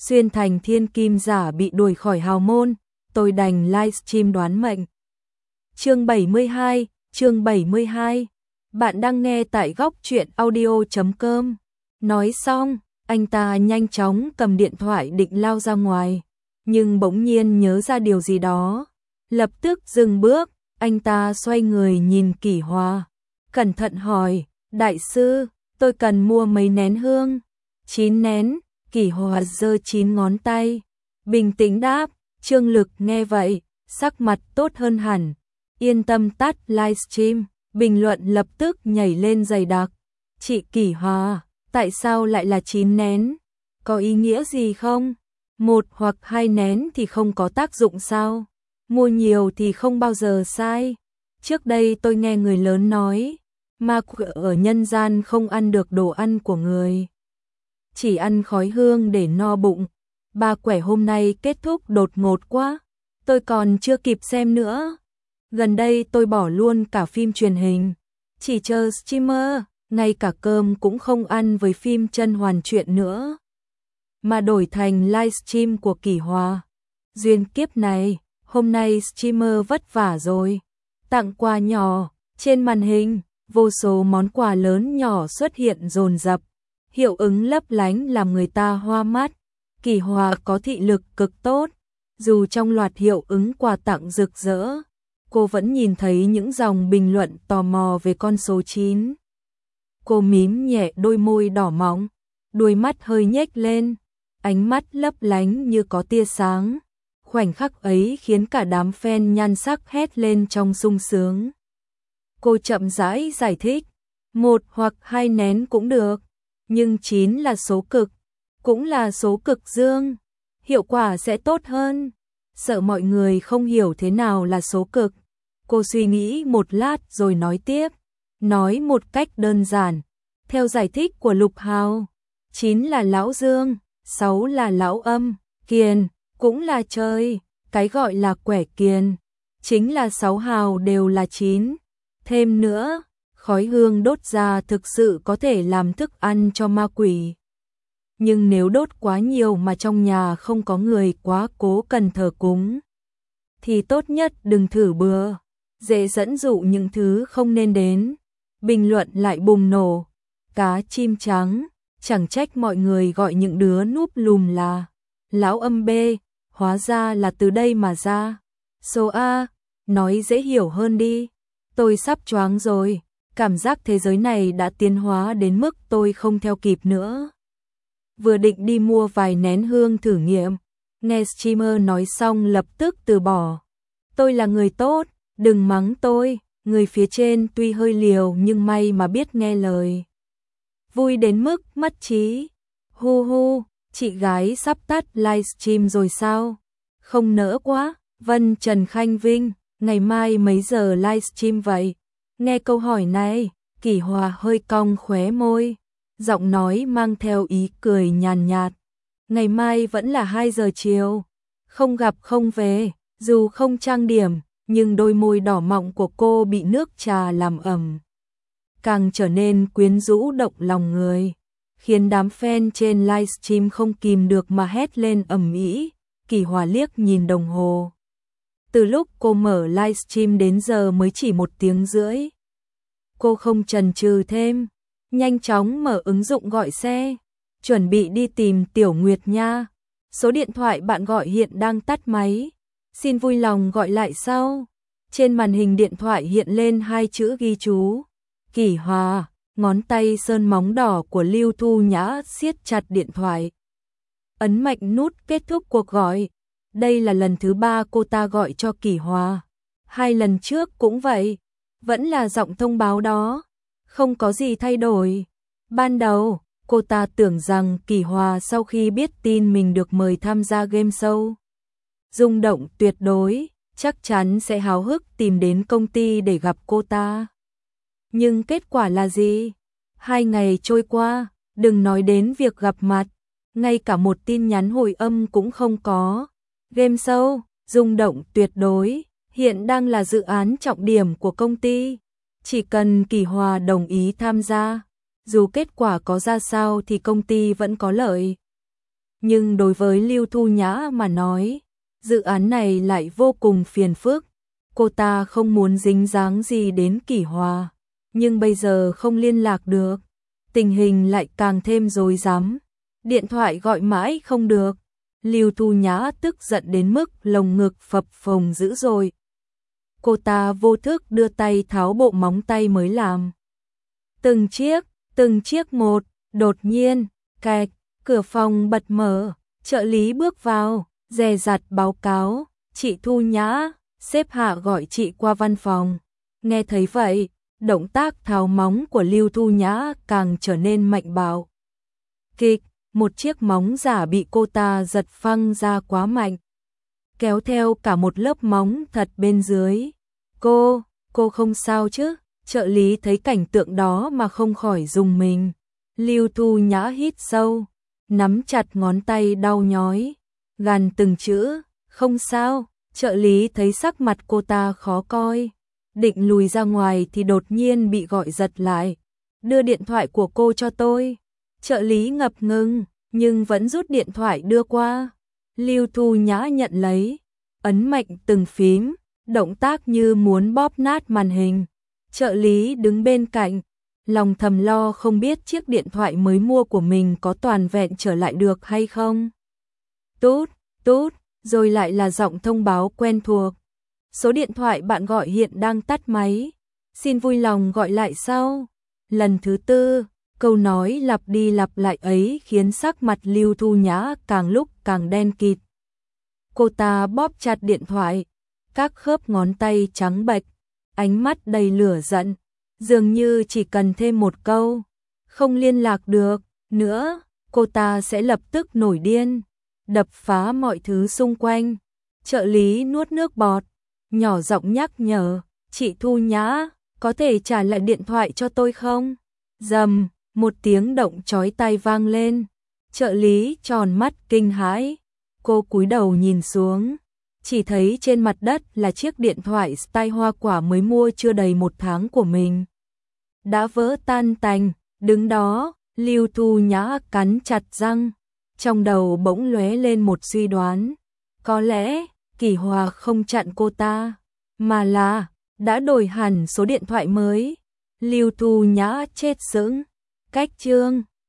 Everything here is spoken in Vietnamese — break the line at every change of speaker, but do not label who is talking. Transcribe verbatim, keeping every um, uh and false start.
xuyên thành thiên kim giả bị đuổi khỏi hào môn, tôi đành livestream đoán mệnh. Chương bảy mươi hai, chương bảy mươi hai. Bạn đang nghe tại góc truyện audio chấm com. Nói xong, anh ta nhanh chóng cầm điện thoại định lao ra ngoài, nhưng bỗng nhiên nhớ ra điều gì đó, lập tức dừng bước, anh ta xoay người nhìn Kỷ Hòa, cẩn thận hỏi, đại sư, tôi cần mua mấy nén hương? Chín nén, Kỷ Hòa giơ chín ngón tay, bình tĩnh đáp. Trương Lực nghe vậy, sắc mặt tốt hơn hẳn, yên tâm tắt livestream, bình luận lập tức nhảy lên dày đặc. Chị Kỷ Hòa, tại sao lại là chín nén? Có ý nghĩa gì không? Một hoặc hai nén thì không có tác dụng sao? Mua nhiều thì không bao giờ sai. Trước đây tôi nghe người lớn nói, ma quỷ ở nhân gian không ăn được đồ ăn của người, chỉ ăn khói hương để no bụng. Ba quẻ hôm nay kết thúc đột ngột quá, tôi còn chưa kịp xem nữa. Gần đây tôi bỏ luôn cả phim truyền hình, chỉ chờ streamer, ngay cả cơm cũng không ăn với phim chân hoàn truyện nữa, mà đổi thành livestream của Kỷ Hòa. Duyên kiếp này, hôm nay streamer vất vả rồi. Tặng quà nhỏ, trên màn hình, vô số món quà lớn nhỏ xuất hiện dồn dập, hiệu ứng lấp lánh làm người ta hoa mắt. Kỷ Hòa có thị lực cực tốt, dù trong loạt hiệu ứng quà tặng rực rỡ, cô vẫn nhìn thấy những dòng bình luận tò mò về con số chín. Cô mím nhẹ đôi môi đỏ mọng, đuôi mắt hơi nhếch lên, ánh mắt lấp lánh như có tia sáng. Khoảnh khắc ấy khiến cả đám fan nhan sắc hét lên trong sung sướng. Cô chậm rãi giải thích, một hoặc hai nén cũng được, nhưng chín là số cực, cũng là số cực dương, hiệu quả sẽ tốt hơn. Sợ mọi người không hiểu thế nào là số cực, cô suy nghĩ một lát rồi nói tiếp, nói một cách đơn giản. Theo giải thích của Lục Hào, chín là lão dương, sáu là lão âm, kiền cũng là trời, cái gọi là quẻ kiền chính là sáu hào đều là chín. Thêm nữa, khói hương đốt ra thực sự có thể làm thức ăn cho ma quỷ. Nhưng nếu đốt quá nhiều mà trong nhà không có người quá cố cần thờ cúng, thì tốt nhất đừng thử bừa, dễ dẫn dụ những thứ không nên đến. Bình luận lại bùng nổ, cá chim trắng, chẳng trách mọi người gọi những đứa núp lùm là lão âm bê, hóa ra là từ đây mà ra. Số A, nói dễ hiểu hơn đi, tôi sắp choáng rồi, cảm giác thế giới này đã tiến hóa đến mức tôi không theo kịp nữa. Vừa định đi mua vài nén hương thử nghiệm, nghe streamer nói xong lập tức từ bỏ. Tôi là người tốt, đừng mắng tôi, người phía trên tuy hơi liều nhưng may mà biết nghe lời. Vui đến mức mất trí. Hu hu, chị gái sắp tắt livestream rồi sao? Không nỡ quá. Vân Trần Khanh Vinh, ngày mai mấy giờ livestream vậy? Nghe câu hỏi này, Kỷ Hòa hơi cong khóe môi, giọng nói mang theo ý cười nhàn nhạt. Ngày mai vẫn là hai giờ chiều, không gặp không về, dù không trang điểm, nhưng đôi môi đỏ mọng của cô bị nước trà làm ẩm, càng trở nên quyến rũ động lòng người, khiến đám fan trên livestream không kìm được mà hét lên ầm ĩ. Kỷ Hòa liếc nhìn đồng hồ, từ lúc cô mở livestream đến giờ mới chỉ một tiếng rưỡi. Cô không chần chừ thêm, nhanh chóng mở ứng dụng gọi xe, chuẩn bị đi tìm Tiểu Nguyệt nha. Số điện thoại bạn gọi hiện đang tắt máy, xin vui lòng gọi lại sau. Trên màn hình điện thoại hiện lên hai chữ ghi chú, Kỷ Hòa, ngón tay sơn móng đỏ của Lưu Thu Nhã siết chặt điện thoại. Ấn mạnh nút kết thúc cuộc gọi. Đây là lần thứ ba cô ta gọi cho Kỷ Hòa. Hai lần trước cũng vậy, vẫn là giọng thông báo đó, không có gì thay đổi. Ban đầu, cô ta tưởng rằng Kỷ Hòa sau khi biết tin mình được mời tham gia game show rung động tuyệt đối, chắc chắn sẽ háo hức tìm đến công ty để gặp cô ta. Nhưng kết quả là gì? Hai ngày trôi qua, đừng nói đến việc gặp mặt, ngay cả một tin nhắn hồi âm cũng không có. Game show, rung động tuyệt đối, hiện đang là dự án trọng điểm của công ty. Chỉ cần Kỷ Hòa đồng ý tham gia, dù kết quả có ra sao thì công ty vẫn có lợi. nhưng đối với Lưu Thu Nhã mà nói, dự án này lại vô cùng phiền phức. Cô ta không muốn dính dáng gì đến Kỷ Hòa, nhưng bây giờ không liên lạc được, tình hình lại càng thêm rối rắm. Điện thoại gọi mãi không được, Lưu Thu Nhã tức giận đến mức lồng ngực phập phồng dữ dội. Cô ta vô thức đưa tay tháo bộ móng tay mới làm. Từng chiếc, từng chiếc một, đột nhiên, cạch, cửa phòng bật mở, trợ lý bước vào, dè dặt báo cáo, chị Thu Nhã, sếp Hạ gọi chị qua văn phòng. Nghe thấy vậy, động tác tháo móng của Lưu Thu Nhã càng trở nên mạnh bạo. Kịch, một chiếc móng giả bị cô ta giật phăng ra quá mạnh, kéo theo cả một lớp móng thật bên dưới. Cô, cô không sao chứ? Trợ lý thấy cảnh tượng đó mà không khỏi rùng mình. Lưu Thu Nhã hít sâu, nắm chặt ngón tay đau nhói, gằn từng chữ, không sao. Trợ lý thấy sắc mặt cô ta khó coi, định lùi ra ngoài thì đột nhiên bị gọi giật lại. Đưa điện thoại của cô cho tôi. Trợ lý ngập ngừng, nhưng vẫn rút điện thoại đưa qua. Lưu Thu Nhã nhận lấy, ấn mạnh từng phím, động tác như muốn bóp nát màn hình. Trợ lý đứng bên cạnh, lòng thầm lo không biết chiếc điện thoại mới mua của mình có toàn vẹn trở lại được hay không. Tút, tút, rồi lại là giọng thông báo quen thuộc. Số điện thoại bạn gọi hiện đang tắt máy, xin vui lòng gọi lại sau. Lần thứ tư, câu nói lặp đi lặp lại ấy khiến sắc mặt Lưu Thu Nhã càng lúc càng đen kịt. Cô ta bóp chặt điện thoại, các khớp ngón tay trắng bệch, ánh mắt đầy lửa giận, dường như chỉ cần thêm một câu, không liên lạc được nữa, cô ta sẽ lập tức nổi điên, đập phá mọi thứ xung quanh. Trợ lý nuốt nước bọt, nhỏ giọng nhắc nhở, chị Thu Nhã, có thể trả lại điện thoại cho tôi không? Rầm, một tiếng động chói tai vang lên, trợ lý tròn mắt kinh hãi, cô cúi đầu nhìn xuống, chỉ thấy trên mặt đất là chiếc điện thoại style hoa quả mới mua chưa đầy một tháng của mình. Đã vỡ tan tành, đứng đó, Lưu Thu Nhã cắn chặt răng, trong đầu bỗng lóe lên một suy đoán, có lẽ Kỷ Hòa không chặn cô ta, mà là đã đổi hẳn số điện thoại mới. Lưu Thu Nhã chết sững, cách chương